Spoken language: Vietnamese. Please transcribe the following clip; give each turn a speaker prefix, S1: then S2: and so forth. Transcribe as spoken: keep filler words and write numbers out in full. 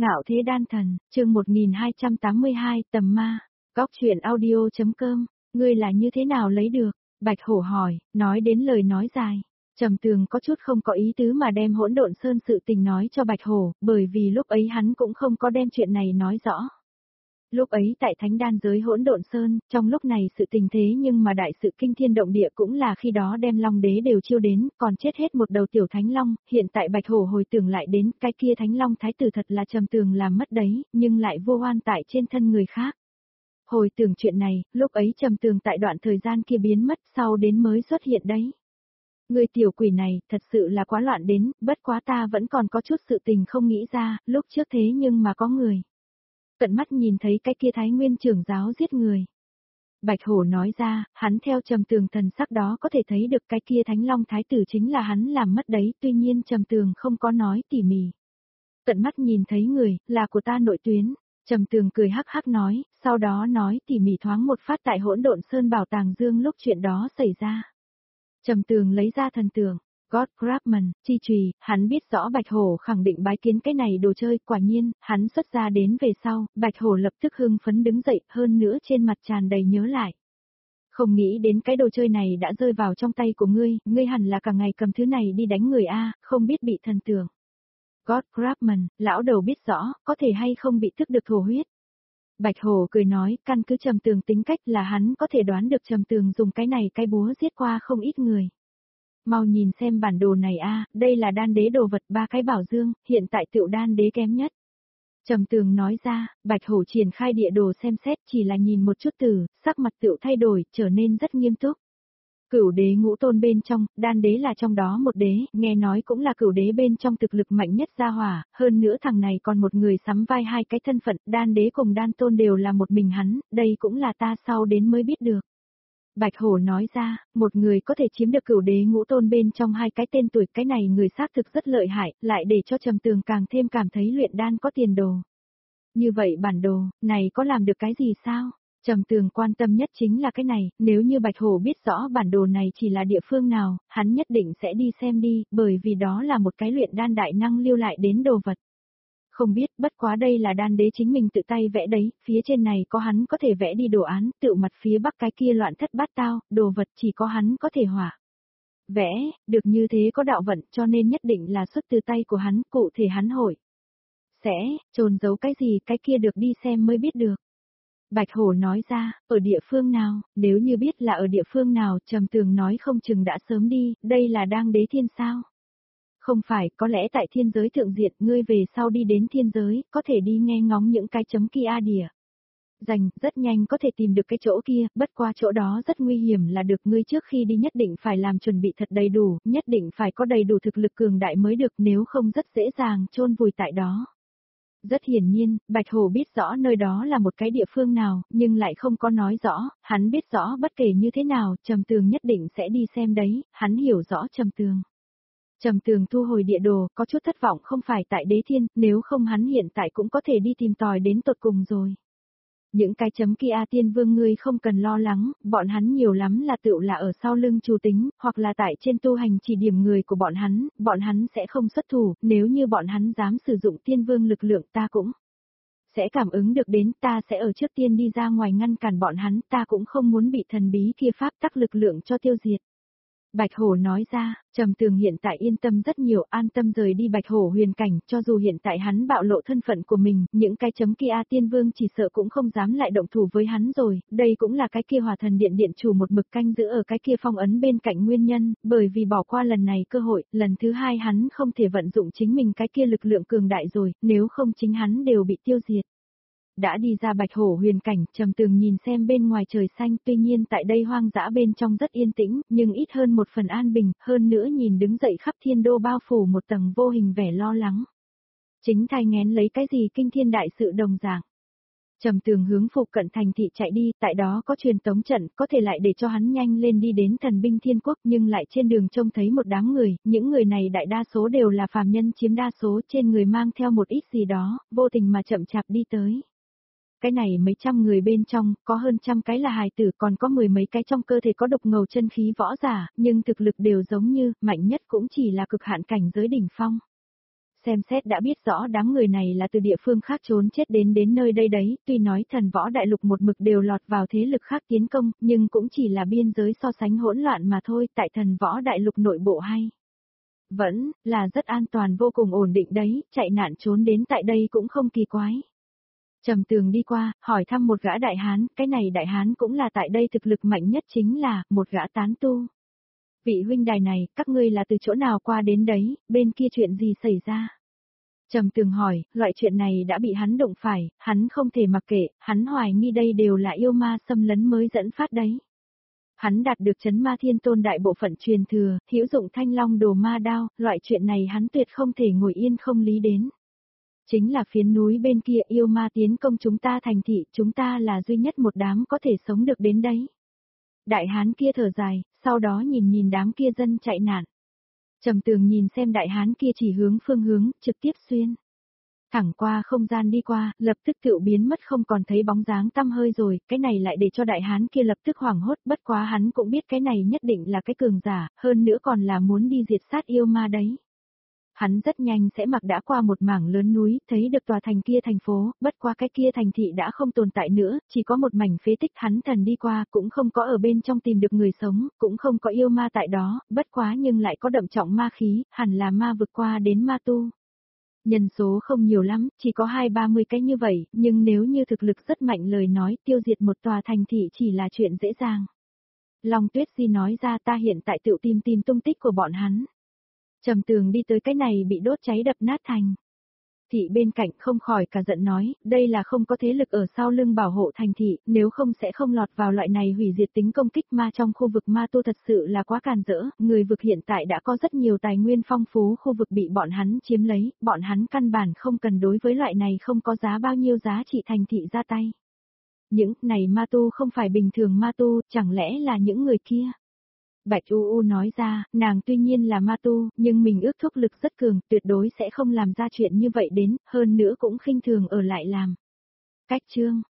S1: Ngạo thế đan thần, chương một nghìn hai trăm tám mươi hai, tầm ma. Góc truyện audio.com, ngươi là như thế nào lấy được? Bạch Hổ hỏi, nói đến lời nói dài. Trầm Tường có chút không có ý tứ mà đem Hỗn Độn Sơn sự tình nói cho Bạch Hổ, bởi vì lúc ấy hắn cũng không có đem chuyện này nói rõ. Lúc ấy tại Thánh Đan giới Hỗn Độn Sơn, trong lúc này sự tình thế nhưng mà đại sự kinh thiên động địa cũng là khi đó đem Long Đế đều chiêu đến, còn chết hết một đầu tiểu Thánh Long, hiện tại Bạch Hổ hồi tưởng lại đến cái kia Thánh Long Thái tử thật là Trầm Tường làm mất đấy, nhưng lại vô oan tại trên thân người khác. Hồi tưởng chuyện này, lúc ấy Trầm Tường tại đoạn thời gian kia biến mất sau đến mới xuất hiện đấy. Người tiểu quỷ này, thật sự là quá loạn đến, bất quá ta vẫn còn có chút sự tình không nghĩ ra, lúc trước thế nhưng mà có người. Cận mắt nhìn thấy cái kia Thái Nguyên trưởng giáo giết người. Bạch Hổ nói ra, hắn theo Trầm Tường thần sắc đó có thể thấy được cái kia Thánh Long Thái tử chính là hắn làm mất đấy, tuy nhiên Trầm Tường không có nói tỉ mỉ. Cận mắt nhìn thấy người, là của ta nội tuyến. Trầm Tường cười hắc hắc nói, sau đó nói tỉ mỉ thoáng một phát tại Hỗn Độn Sơn bảo tàng dương lúc chuyện đó xảy ra. Trầm Tường lấy ra thần tường, God Grabman, chi chùy, hắn biết rõ Bạch Hổ khẳng định bái kiến cái này đồ chơi, quả nhiên, hắn xuất ra đến về sau, Bạch Hổ lập tức hưng phấn đứng dậy, hơn nữa trên mặt tràn đầy nhớ lại. Không nghĩ đến cái đồ chơi này đã rơi vào trong tay của ngươi, ngươi hẳn là cả ngày cầm thứ này đi đánh người a, không biết bị thần tường. God Grabman, lão đầu biết rõ, có thể hay không bị thức được thổ huyết. Bạch Hổ cười nói, căn cứ Trầm Tường tính cách là hắn có thể đoán được Trầm Tường dùng cái này cái búa giết qua không ít người. Mau nhìn xem bản đồ này a, đây là đan đế đồ vật ba cái bảo dương, hiện tại tựu đan đế kém nhất. Trầm Tường nói ra, Bạch Hổ triển khai địa đồ xem xét chỉ là nhìn một chút từ, sắc mặt tựu thay đổi, trở nên rất nghiêm túc. Cửu đế ngũ tôn bên trong, đan đế là trong đó một đế, nghe nói cũng là cửu đế bên trong thực lực mạnh nhất gia hỏa, hơn nữa thằng này còn một người sắm vai hai cái thân phận, đan đế cùng đan tôn đều là một mình hắn, đây cũng là ta sau đến mới biết được. Bạch Hổ nói ra, một người có thể chiếm được cửu đế ngũ tôn bên trong hai cái tên tuổi, cái này người xác thực rất lợi hại, lại để cho Trầm Tường càng thêm cảm thấy luyện đan có tiền đồ. Như vậy bản đồ, này có làm được cái gì sao? Trầm Tường quan tâm nhất chính là cái này, nếu như Bạch Hổ biết rõ bản đồ này chỉ là địa phương nào, hắn nhất định sẽ đi xem đi, bởi vì đó là một cái luyện đan đại năng lưu lại đến đồ vật. Không biết, bất quá đây là đan đế chính mình tự tay vẽ đấy, phía trên này có hắn có thể vẽ đi đồ án, tự mặt phía bắc cái kia loạn thất bát tao, đồ vật chỉ có hắn có thể họa. Vẽ, được như thế có đạo vận cho nên nhất định là xuất từ tay của hắn, cụ thể hắn hội. Sẽ, trồn giấu cái gì cái kia được đi xem mới biết được. Bạch Hổ nói ra, ở địa phương nào, nếu như biết là ở địa phương nào, Trầm Tường nói không chừng đã sớm đi, đây là đang đế thiên sao? Không phải, có lẽ tại thiên giới thượng diện, ngươi về sau đi đến thiên giới, có thể đi nghe ngóng những cái chấm kia a đỉa. Dành, rất nhanh có thể tìm được cái chỗ kia, bất qua chỗ đó rất nguy hiểm là được, ngươi trước khi đi nhất định phải làm chuẩn bị thật đầy đủ, nhất định phải có đầy đủ thực lực cường đại mới được, nếu không rất dễ dàng chôn vùi tại đó. Rất hiển nhiên, Bạch Hổ biết rõ nơi đó là một cái địa phương nào, nhưng lại không có nói rõ, hắn biết rõ bất kể như thế nào, Trầm Tường nhất định sẽ đi xem đấy, hắn hiểu rõ Trầm Tường. Trầm Tường thu hồi địa đồ, có chút thất vọng không phải tại đế thiên, nếu không hắn hiện tại cũng có thể đi tìm tòi đến tột cùng rồi. Những cái chấm kia tiên vương ngươi không cần lo lắng, bọn hắn nhiều lắm là tựu là ở sau lưng chủ tính, hoặc là tại trên tu hành chỉ điểm người của bọn hắn, bọn hắn sẽ không xuất thủ, nếu như bọn hắn dám sử dụng tiên vương lực lượng ta cũng sẽ cảm ứng được đến, ta sẽ ở trước tiên đi ra ngoài ngăn cản bọn hắn, ta cũng không muốn bị thần bí kia pháp tắc lực lượng cho tiêu diệt. Bạch Hổ nói ra, Trầm Tường hiện tại yên tâm rất nhiều, an tâm rời đi Bạch Hổ huyền cảnh, cho dù hiện tại hắn bạo lộ thân phận của mình, những cái chấm kia tiên vương chỉ sợ cũng không dám lại động thủ với hắn rồi, đây cũng là cái kia Hỏa Thần Điện điện chủ một mực canh giữ ở cái kia phong ấn bên cạnh nguyên nhân, bởi vì bỏ qua lần này cơ hội, lần thứ hai hắn không thể vận dụng chính mình cái kia lực lượng cường đại rồi, nếu không chính hắn đều bị tiêu diệt. Đã đi ra Bạch Hổ huyền cảnh, Trầm Tường nhìn xem bên ngoài trời xanh, tuy nhiên tại đây hoang dã bên trong rất yên tĩnh, nhưng ít hơn một phần an bình, hơn nữa nhìn đứng dậy khắp thiên đô bao phủ một tầng vô hình vẻ lo lắng. Chính thai nghén lấy cái gì kinh thiên đại sự đồng dạng. Trầm Tường hướng phụ cận thành thị chạy đi, tại đó có truyền tống trận, có thể lại để cho hắn nhanh lên đi đến thần binh thiên quốc, nhưng lại trên đường trông thấy một đám người, những người này đại đa số đều là phàm nhân chiếm đa số, trên người mang theo một ít gì đó, vô tình mà chậm chạp đi tới. Cái này mấy trăm người bên trong, có hơn trăm cái là hài tử, còn có mười mấy cái trong cơ thể có độc ngầu chân khí võ giả, nhưng thực lực đều giống như, mạnh nhất cũng chỉ là cực hạn cảnh giới đỉnh phong. Xem xét đã biết rõ đám người này là từ địa phương khác trốn chết đến đến nơi đây đấy, tuy nói thần võ đại lục một mực đều lọt vào thế lực khác tiến công, nhưng cũng chỉ là biên giới so sánh hỗn loạn mà thôi, tại thần võ đại lục nội bộ hay. Vẫn, là rất an toàn vô cùng ổn định đấy, chạy nạn trốn đến tại đây cũng không kỳ quái. Trầm Tường đi qua, hỏi thăm một gã đại hán, cái này đại hán cũng là tại đây thực lực mạnh nhất chính là, một gã tán tu. Vị huynh đài này, các ngươi là từ chỗ nào qua đến đấy, bên kia chuyện gì xảy ra? Trầm Tường hỏi, loại chuyện này đã bị hắn đụng phải, hắn không thể mặc kệ, hắn hoài nghi đây đều là yêu ma xâm lấn mới dẫn phát đấy. Hắn đạt được chấn ma thiên tôn đại bộ phận truyền thừa, hữu dụng thanh long đồ ma đao, loại chuyện này hắn tuyệt không thể ngồi yên không lý đến. Chính là phiến núi bên kia yêu ma tiến công chúng ta thành thị, chúng ta là duy nhất một đám có thể sống được đến đấy. Đại hán kia thở dài, sau đó nhìn nhìn đám kia dân chạy nạn. Trầm Tường nhìn xem đại hán kia chỉ hướng phương hướng, trực tiếp xuyên. Thẳng qua không gian đi qua, lập tức cựu biến mất không còn thấy bóng dáng tăm hơi rồi, cái này lại để cho đại hán kia lập tức hoảng hốt, bất quá hắn cũng biết cái này nhất định là cái cường giả, hơn nữa còn là muốn đi diệt sát yêu ma đấy. Hắn rất nhanh sẽ mặc đã qua một mảng lớn núi, thấy được tòa thành kia thành phố, bất qua cái kia thành thị đã không tồn tại nữa, chỉ có một mảnh phế tích hắn thần đi qua, cũng không có ở bên trong tìm được người sống, cũng không có yêu ma tại đó, bất quá nhưng lại có đậm trọng ma khí, hẳn là ma vượt qua đến ma tu. Nhân số không nhiều lắm, chỉ có hai ba mươi cái như vậy, nhưng nếu như thực lực rất mạnh lời nói tiêu diệt một tòa thành thị chỉ là chuyện dễ dàng. Long Tuyết Di nói ra ta hiện tại tự tìm tìm tung tích của bọn hắn. Trầm Tường đi tới cái này bị đốt cháy đập nát thành. Thị bên cạnh không khỏi cả giận nói, đây là không có thế lực ở sau lưng bảo hộ thành thị, nếu không sẽ không lọt vào loại này hủy diệt tính công kích ma trong khu vực ma tu thật sự là quá càn rỡ, người vực hiện tại đã có rất nhiều tài nguyên phong phú khu vực bị bọn hắn chiếm lấy, bọn hắn căn bản không cần đối với loại này không có giá bao nhiêu giá trị thành thị ra tay. Những này ma tu không phải bình thường ma tu, chẳng lẽ là những người kia? Bạch U U nói ra, nàng tuy nhiên là ma tu, nhưng mình ước thúc lực rất cường, tuyệt đối sẽ không làm ra chuyện như vậy đến, hơn nữa cũng khinh thường ở lại làm. Cách chương